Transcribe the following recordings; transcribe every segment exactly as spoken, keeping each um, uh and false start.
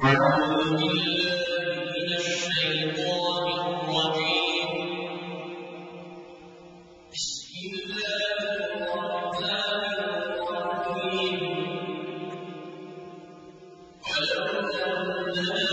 أعوذ بالله من الشيطان الرجيم. بسم الله الرحمن الرحيم. ولو أننا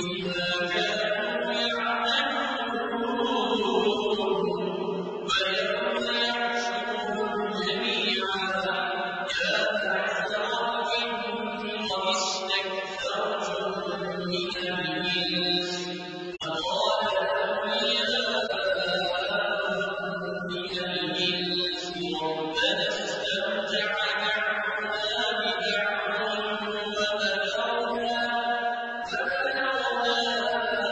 بِمَا كَانُوا يَعْمَلُونَ وَيَوْمَ يَحْشُرُهُمْ جَمِيعًا يَا لَيْتَ إِنِّي اسْتَكْثَرْتُ مِنَ الْإِنسِ وَقَالَ أَوْلِيَاؤُهُم مِّنَ الْإِنسِ رَبَّنَا اسْتَمْتَعْ بَعْضُنَا بِبَعْضٍ وَبَلَغْنَا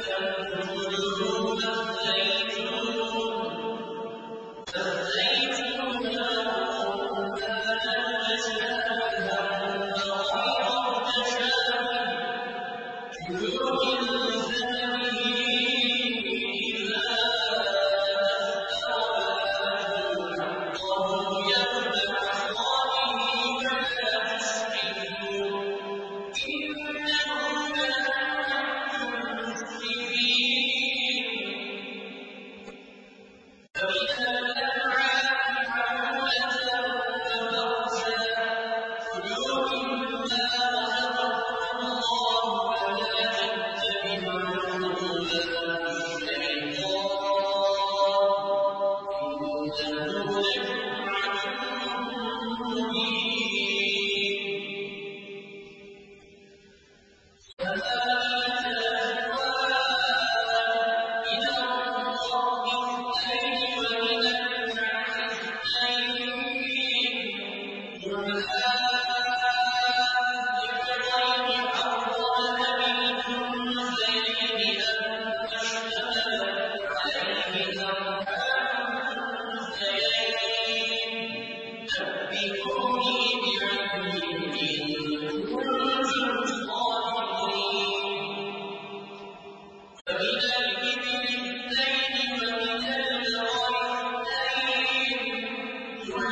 تَأْكُلُونَ فَالزَّيْتُونَ رُطَّبًا مُّتَشَابِهًا وَغَيْرَ مُتَشَابِهٍ ۚ كُلُوا مِن ثَمَرِهِ إِذَا أَثْمَرَ وَآتُوا حَقَّهُ يَوْمَ حَصَادِهِ وَلَا تُسْرِفُوا ۚ إِنَّهُ لَا يُحِبُّ الْمُسْرِفِينَ وَمِنَ الْأَنْعَامِ حَمُولَةً وَفَرْشًا ۚ كُلُوا مِمَّا رَزَقَكُمُ اللَّهُ وَلَا تَتَّبِعُوا خُطُوَاتِ الشَّيْطَانِ ۚ إِنَّهُ لَكُمْ عَدُوٌّ مُّبِينٌ وَمَا مِنَ الْأَكْوَانِ إِلَّا اللَّهِ اثْنَيْنِ وَمِنَ النَّاسِ اثْنَيْنِ ۚ قُلْ أَأَذِكْرَيْنِ حَرَّمَ الْأُنثَيَيْنِ أَمَّا اشْتَمَلَتْ عَلَيْهِ أَرْحَامُ الْأُنثَيَيْنِ ۖ نَبِّئُونِي بِعِلْمٍ إِن كُنتُمْ صَادِقِينَ وَمِنَ الْإِبِلِ اثْنَيْنِ وَمِنَ الْبَقَرِ اثْنَيْنِ ۗ قُلْ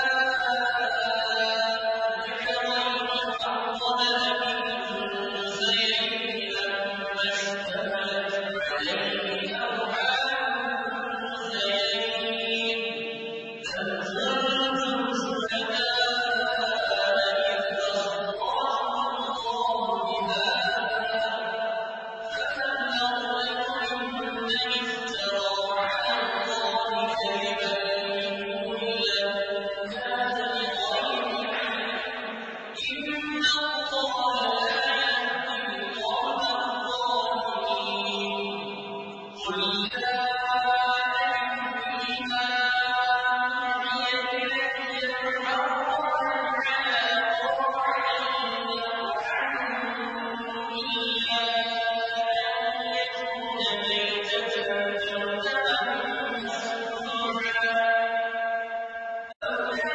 أَأَذِكْرَيْنِ حَرَّمَ أَمِ الْأُنثَيَيْنِ أَمَّا اشْتَمَلَتْ عَلَيْهِ أَرْحَامُ الْأُنثَيَيْنِ ۖ أَمْ كُنتُمْ شُهَدَاءَ إِذْ وَصَّاكُمُ اللَّهُ بِهَٰذَا ۚ فَمَنْ أَظْلَمُ مِمَّنِ افْتَرَىٰ عَلَى اللَّهِ كَذِبًا لِّيُضِلَّ النَّاسَ بِغَيْرِ عِلْمٍ ۗ إِنَّ اللَّهَ لَا يَهْدِي الْقَوْمَ الظَّالِمِينَ قُل لَّا أَجِدُ فِيمَا أُوحِيَ إِلَيَّ مُحَرَّمًا عَلَىٰ طَاعِمٍ يَطْعَمُهُ إِلَّا أَن يَكُونَ مَيْتَةً أَوْ دَمًا مَّسْفُوحًا أَوْ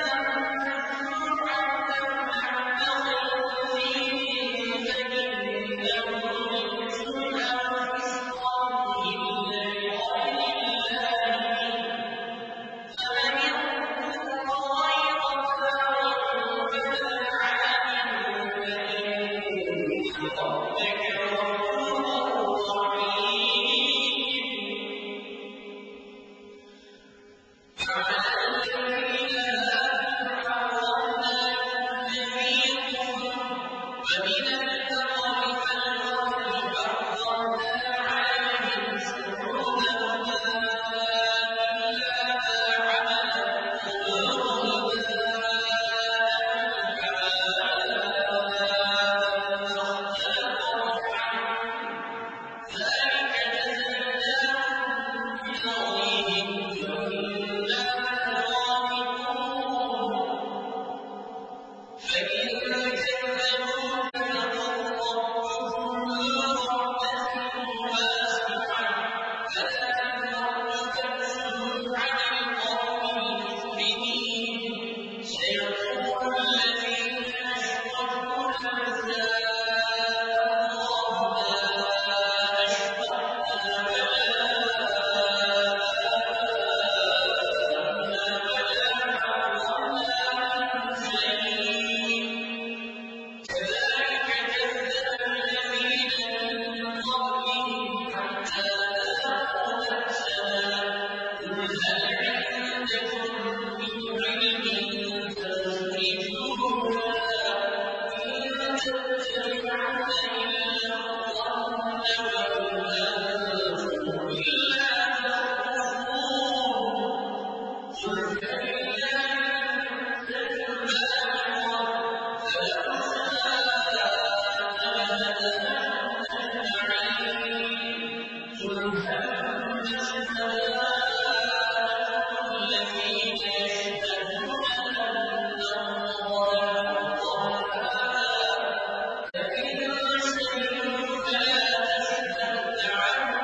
لَحْمَ خِنزِيرٍ فَإِنَّهُ رِجْسٌ أَوْ فِسْقٌ أُهِلَّ لِغَيْرِ اللَّهِ بِهِ ۚ فَمَنِ اضْطُرَّ غَيْرَ بَاغٍ وَلَا عَادٍ فَإِنَّ رَبَّكَ غَفُورٌ رَّحِيمٌ وَعَلَى الَّذِينَ هَادُوا حَرَّمْنَا كُلَّ ذِي ظُفُرٍ ۖ وَمِنَ الْبَقَرِ وَالْغَنَمِ حَرَّمْنَا عَلَيْهِمْ شُحُومَهُمَا إِلَّا مَا حَمَلَتْ ظُهُورُهُمَا أَوْ اخْتَلَطَ بِعَظْمٍ ۚ ذَٰلِكَ جَزَيْنَاهُم بِبَغْيِهِمْ ۖ إِنَّا لَصَادِقُونَ فَإِن كَذَّبُوكَ فَقُل رَّبُّكُمْ ذُو رَحْمَةٍ وَاسِعَةٍ فَلَا تَأْسُوا عَلَى الْقَوْمِ الْمُجْرِمِينَ سَيَقُولُ الَّذِينَ أَشْرَكُوا لَوْ شَاءَ اللَّهُ مَا أَشْرَكْنَا وَلَا آبَاؤُنَا وَلَا حَرَّمْنَا مِن شَيْءٍ ۚ كَذَٰلِكَ كَذَّبَ الَّذِينَ مِن قَبْلِهِمْ حَتَّىٰ ذَاقُوا بَأْسَنَا ۗ قُلْ هَلْ عِندَكُم مِّنْ عِلْمٍ فَتُخْرِجُوهُ لَنَا ۖ إِن تَتَّبِعُونَ إِلَّا الظَّنَّ وَإِنْ أَنتُمْ إِلَّا تَخْرُصُونَ قُلْ فَلِلَّهِ الْعِزَّةُ جَمِيعًا ۖ فَلَوْ شَاءَ لَهَدَاكُمْ أَجْمَعِينَ قُلْ هَلُمَّ شُهَدَاءَكُمُ الَّذِينَ يَشْهَدُونَ أَنَّ اللَّهَ حَرَّمَ هَٰذَا ۖ فَإِن شَهِدُوا فَلَا تَسْأَلْ عَنْهُمْ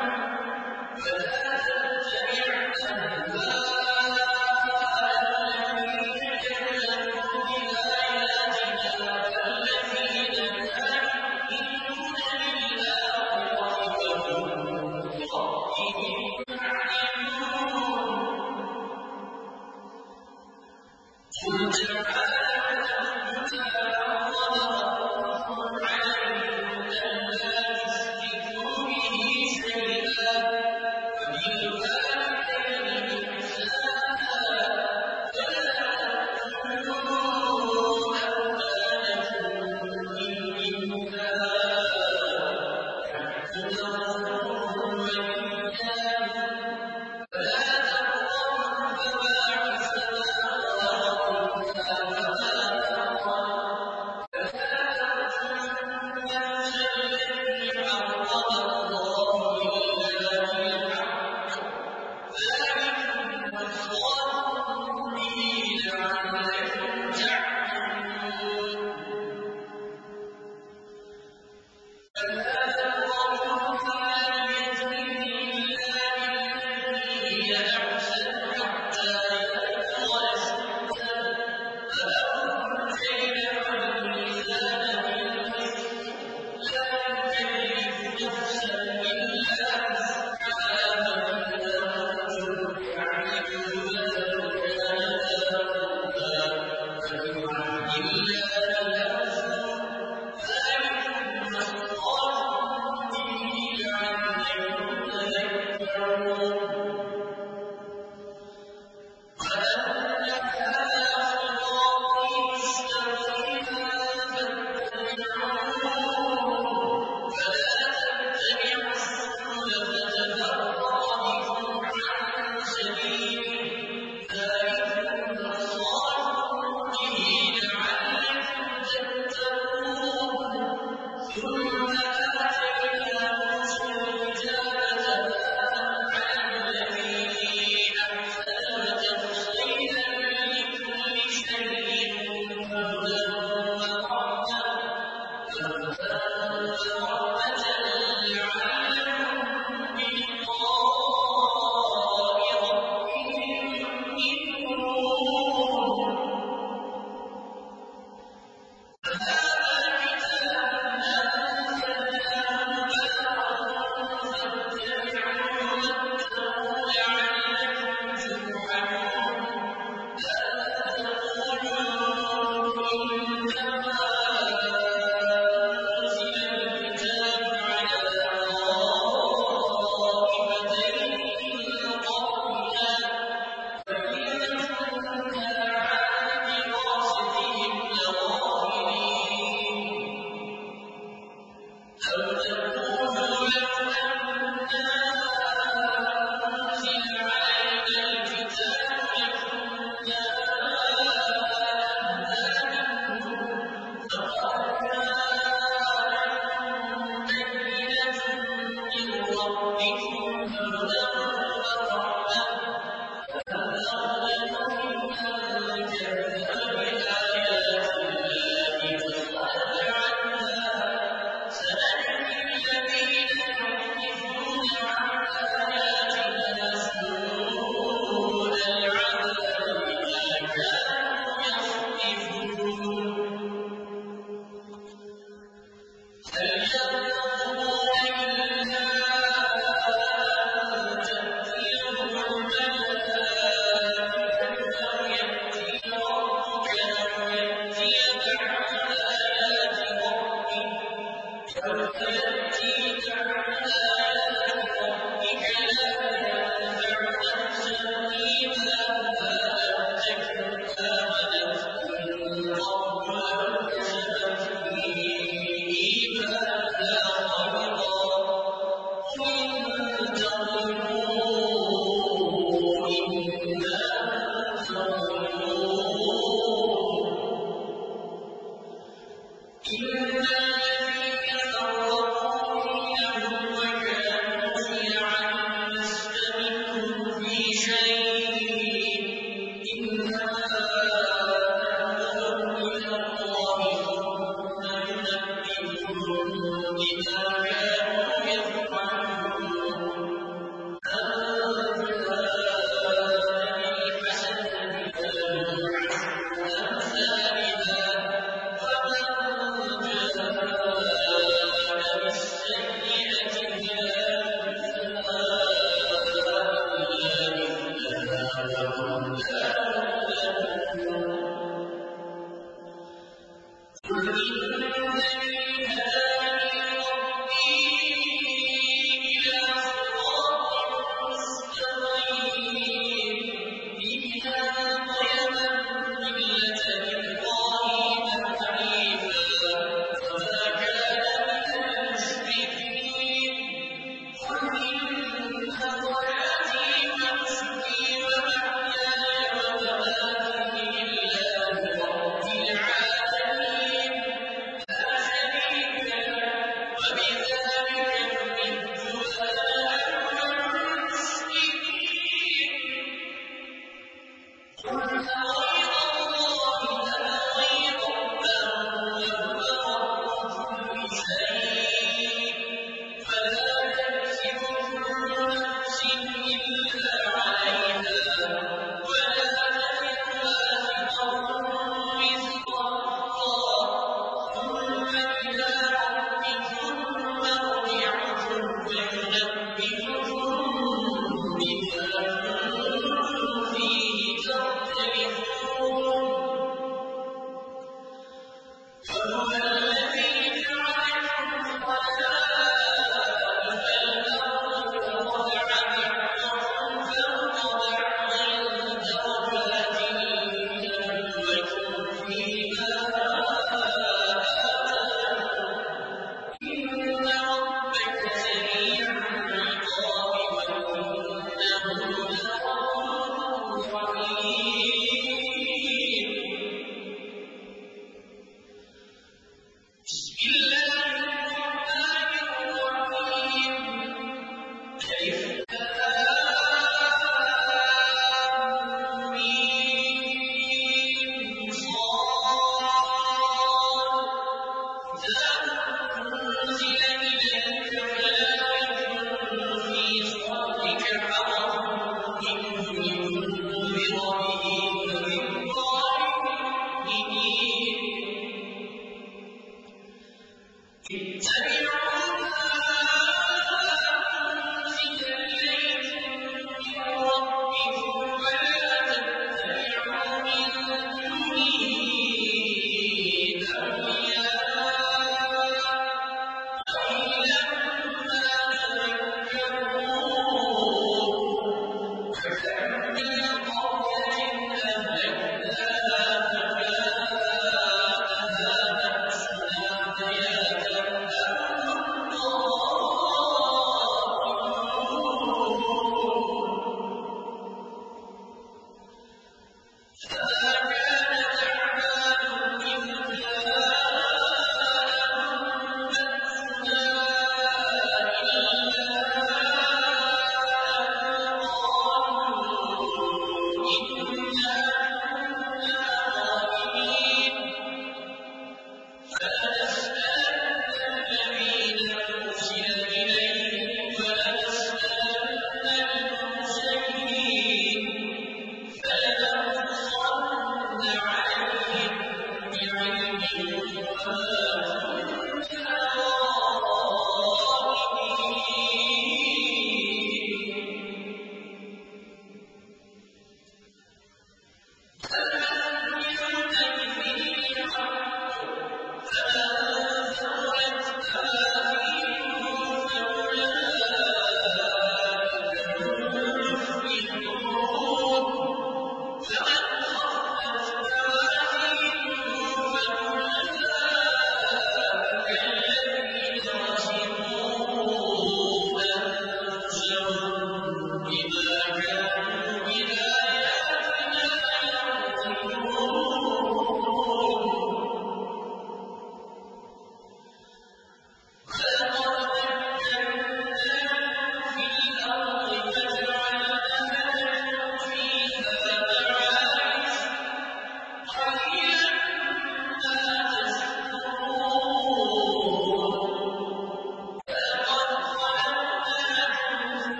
فَلَنَسْأَلَنَّ الَّذِينَ أُرْسِلَ إِلَيْهِمْ وَلَنَسْأَلَنَّ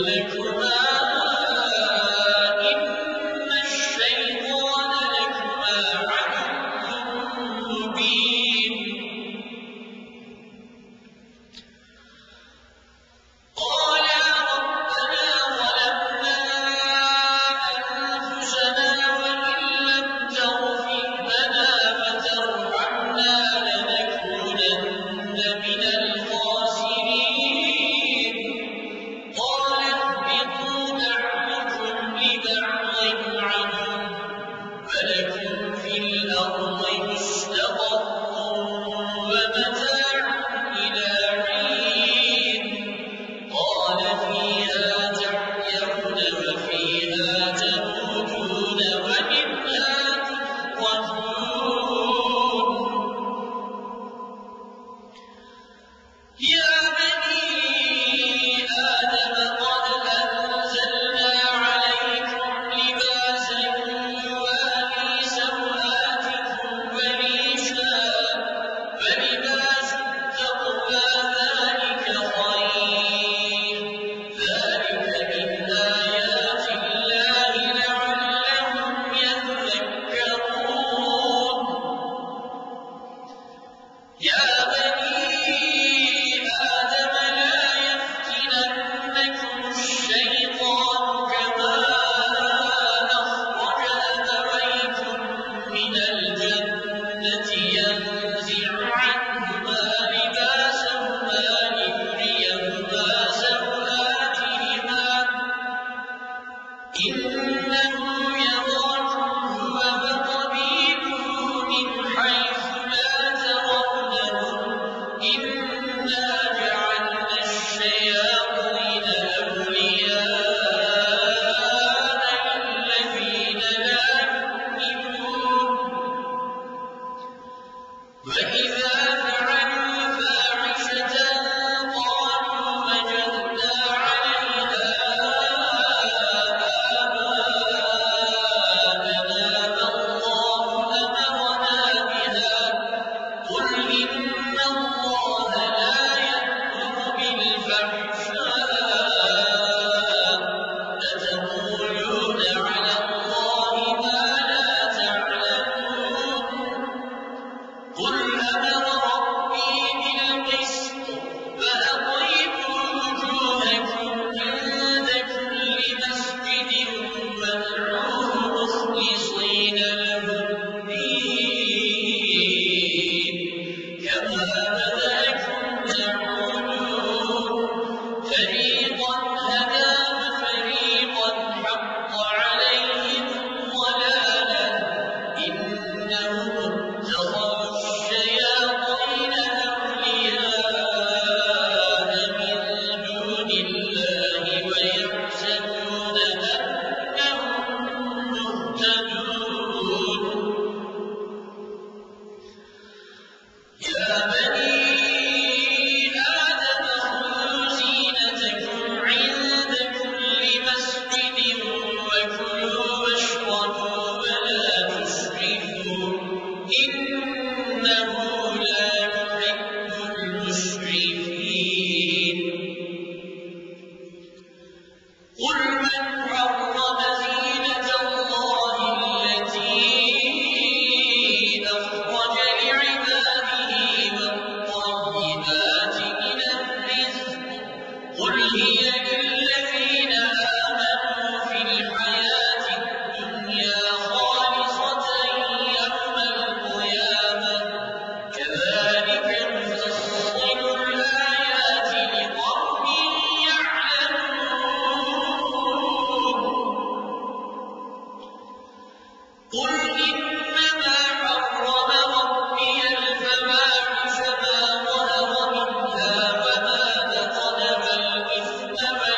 لكما إن الشيطان لكما عدو مبين قالا ربنا ظلمنا أنفسنا وإن لم تغفر لنا وترحمنا لنكونن من الخاسرين قال اهبطوا بعضكم لبعض عدو ولكم في الأرض مستقر ومتاع إلى حين قال فيها تحيون وفيها تموتون ومنها تخرجون يا بني آدم قد أنزلنا عليكم لباسا يواري سوآتكم وريشا ولباس التقوى ذلك خير ذلك من آيات الله لعلهم يذكرون يا بني آدم لا يفتننكم الشيطان كما أخرج أبويكم من الجنة ينزع عنهما لباسهما ليريهما سوآتهما إنه يراكم هو وقبيله من حيث لا ترونهم إنا جعلنا الشياطين أولياء الذين لا يؤمنون وإذا فعلوا فاحشة قالوا وجدنا عليها آباءنا والله أمرنا بها قل إن الله لا يأمر بالفحشاء أتقولون على الله ما لا تعلمون قل أمر ربي بالقسط فأقيموا وجوهكم عند كل مسجد وادعوه مخلصين له الدين كما بدأكم تعودون فريقا هدى وفريقا حق عليهم الضلالة إنهم اتخذوا الشياطين أولياء من دون الله ويحسبون أنهم مهتدون يا بني آدم خذوا زينتكم عند كل مسجد وكلوا واشربوا ولا تسرفوا إنه لا يحب المسرفين قل من حرم زينة الله التي أخرج لعباده والطيبات من الرزق قل هي للذين آمنوا في الحياة الدنيا خالصة يوم القيامة كذلك نفصل الآيات لقوم يعلمون قل إنما حرم ربي الفواحش ما ظهر منها وما بطن والإثم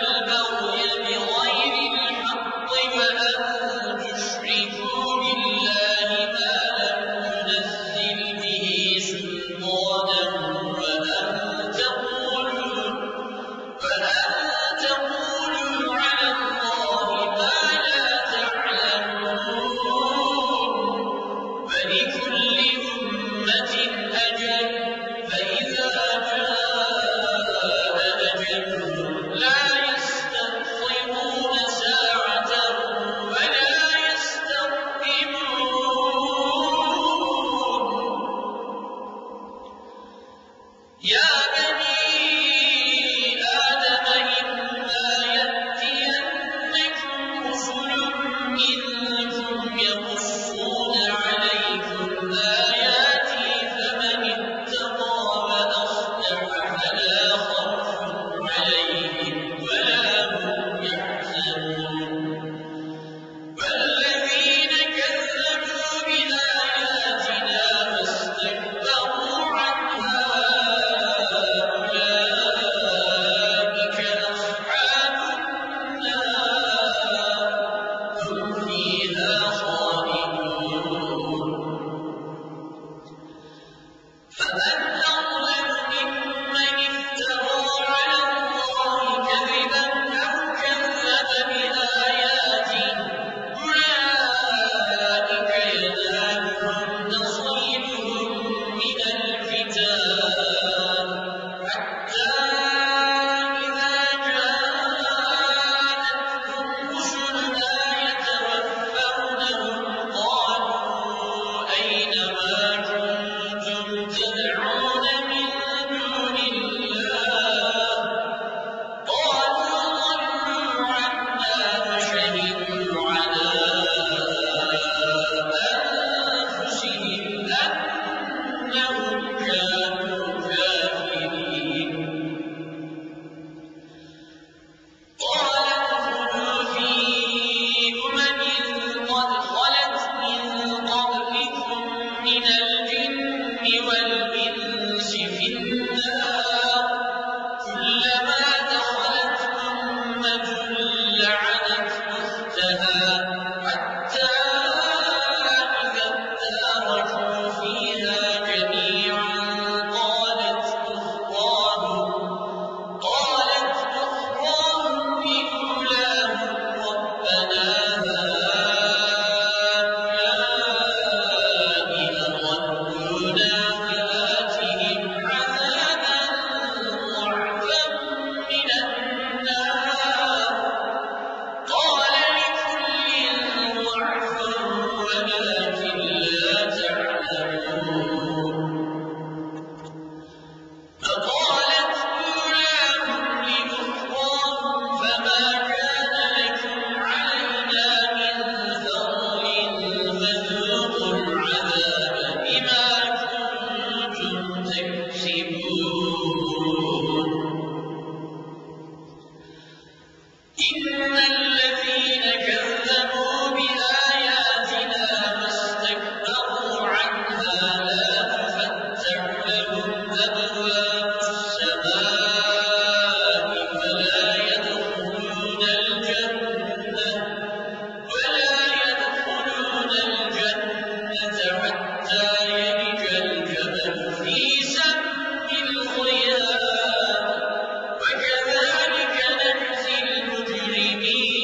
إِنَّ الَّذِينَ كَذَّبُوا بِآيَاتِنَا وَاسْتَكْبَرُوا عَنْهَا لَا تُفَتَّحُ لَهُمْ أَبْوَابُ السَّمَاءِ وَلَا يَدْخُلُونَ الْجَنَّةَ حَتَّىٰ يَلِجَ الْجَمَلُ فِي سَمِّ الْخِيَاطِ ۚ وَكَذَٰلِكَ نَجْزِي الْمُجْرِمِينَ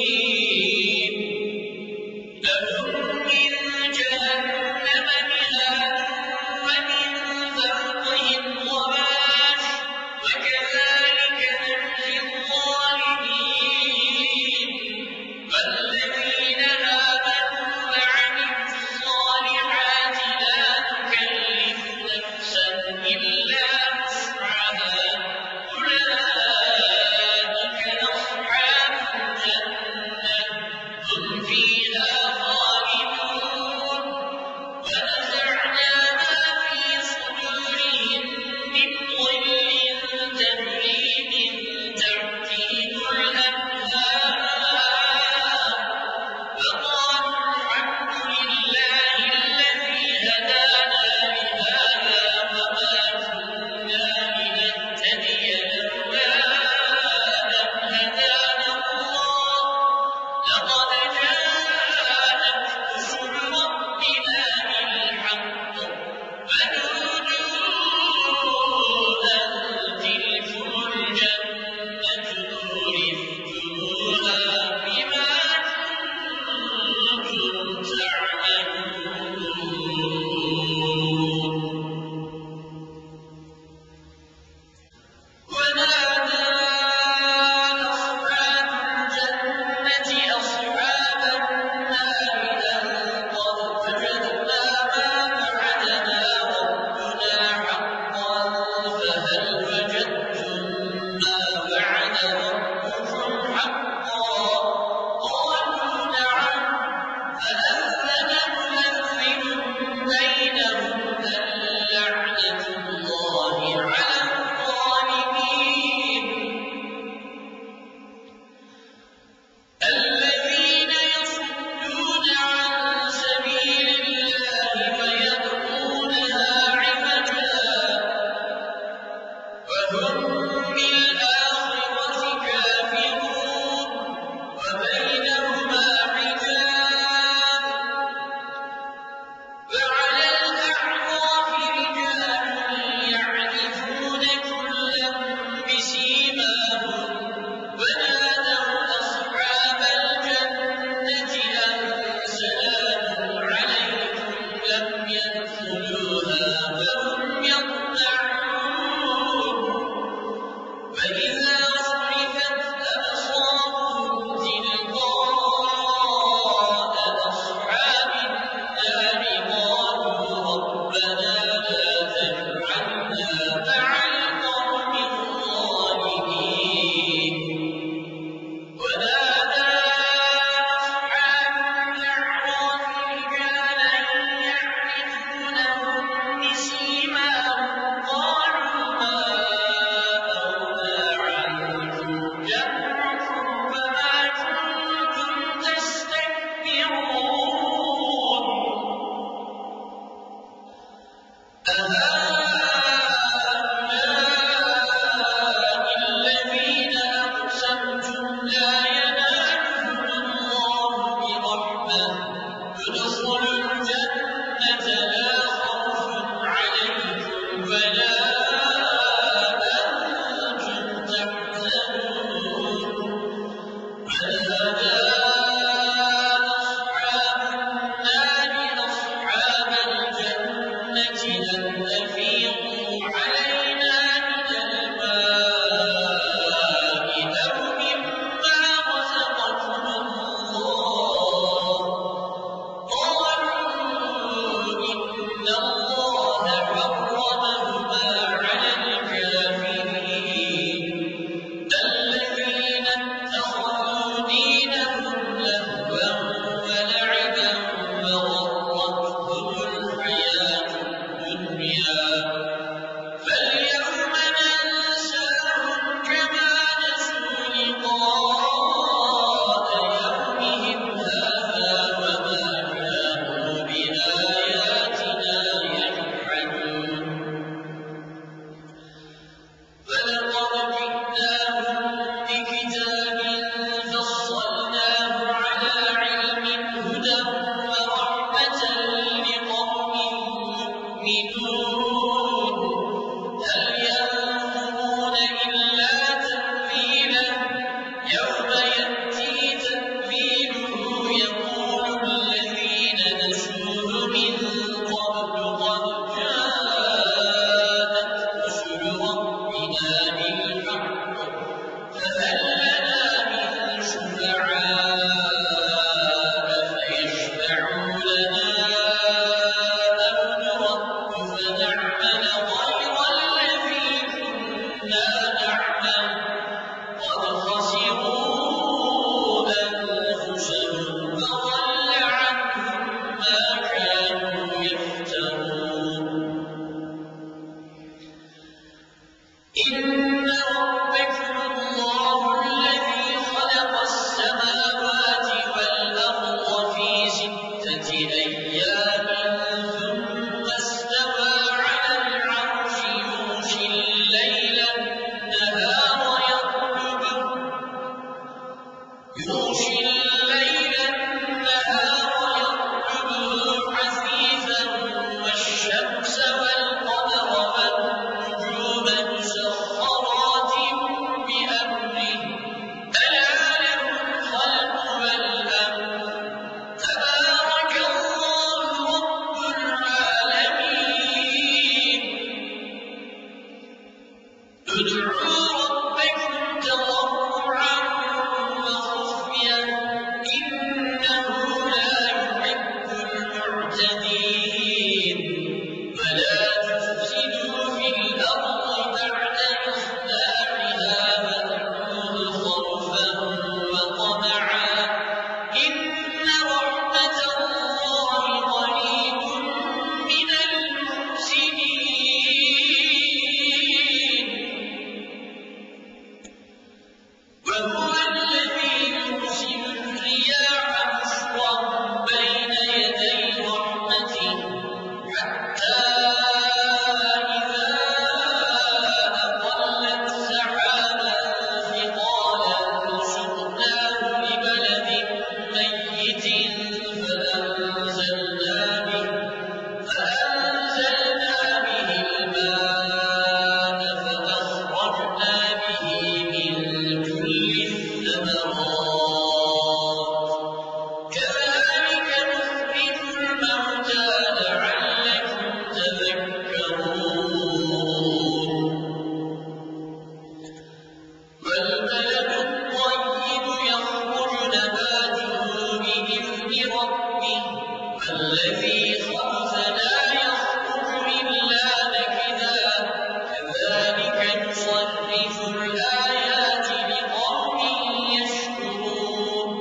الذي خلقنا يخرج إلا نكدا كذلك نصرف الآيات لقوم يشكرون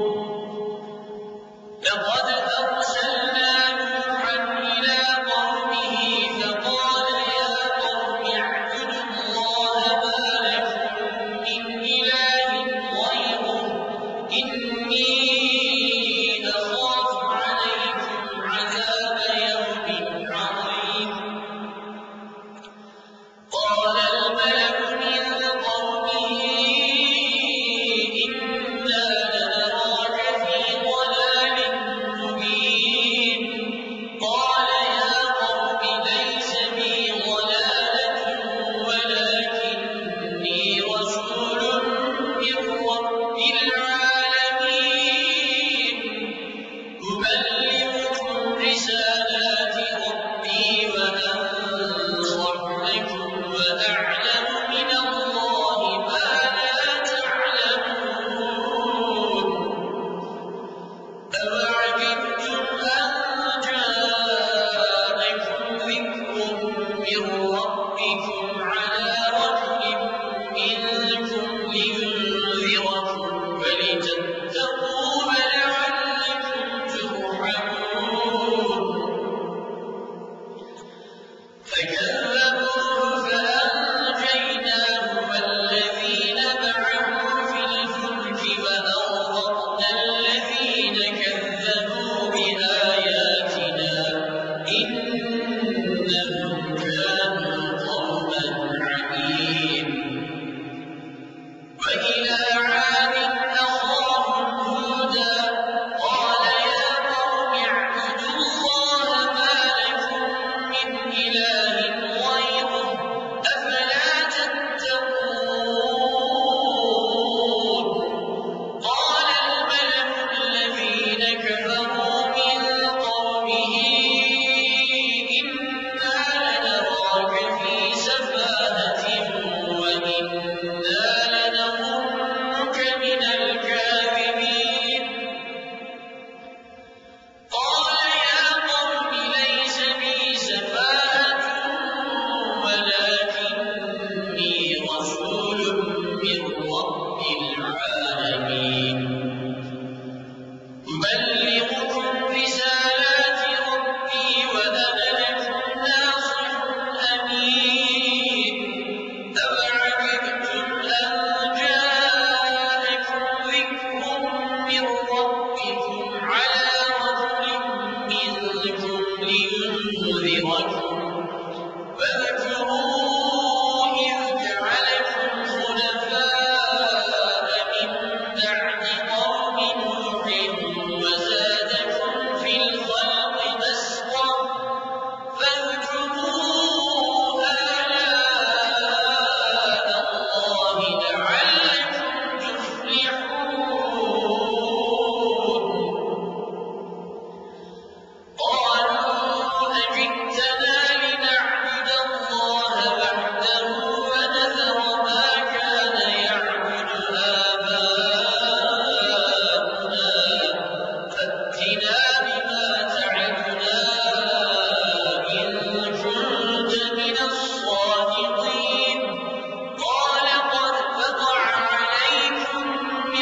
لقد أرسلنا نوحا إلى قومه فقال يا قوم اعبدوا الله ما لكم من إله غيره إني أخاف عليكم عذاب يوم عظيم قال الملأ من قومه إنا لنراك في ضلال مبين قال يا قوم ليس بي ضلالة ولكني رسول من رب العالمين أبلغكم رسالات ربي وأنصح لكم وأعلم من الله ما لا تعلمون أوعجبتم أن جاءكم ذكر من ربكم على رجل منكم لينذركم ولتتقوا ولعلكم ترحمون فكذبوه فأنجيناه والذين معه في الفلك وأغرقنا الذين كذبوا بآياتنا إنهم كانوا قوما عمين وإلى عاد أخاهم هودا قال يا قوم اعبدوا الله ما لكم من إله غيره أفلا تتقون قال الملأ الذين كفروا من قومه إنا لنراك في سفاهة وإنا لنظنك من الكاذبين قال يا قوم ليس بي سفاهة ولكني رسول من رب العالمين أبلغكم رسالات ربي وأنا لكم ناصح أمين أوعجبتم أن جاءكم ذكر من ربكم على رجل منكم لينذركم واذكروا إذ جعلكم خلفاء من بعد قوم نوح وزادكم في الخلق بسطة فاذكروا آلاء الله لعلكم تفلحون قالوا أجئتنا لنعبد الله وحده ونذر ما كان يعبد آباؤنا فأتنا بما تعدنا إن كنت من الصادقين قال قد وقع عليكم من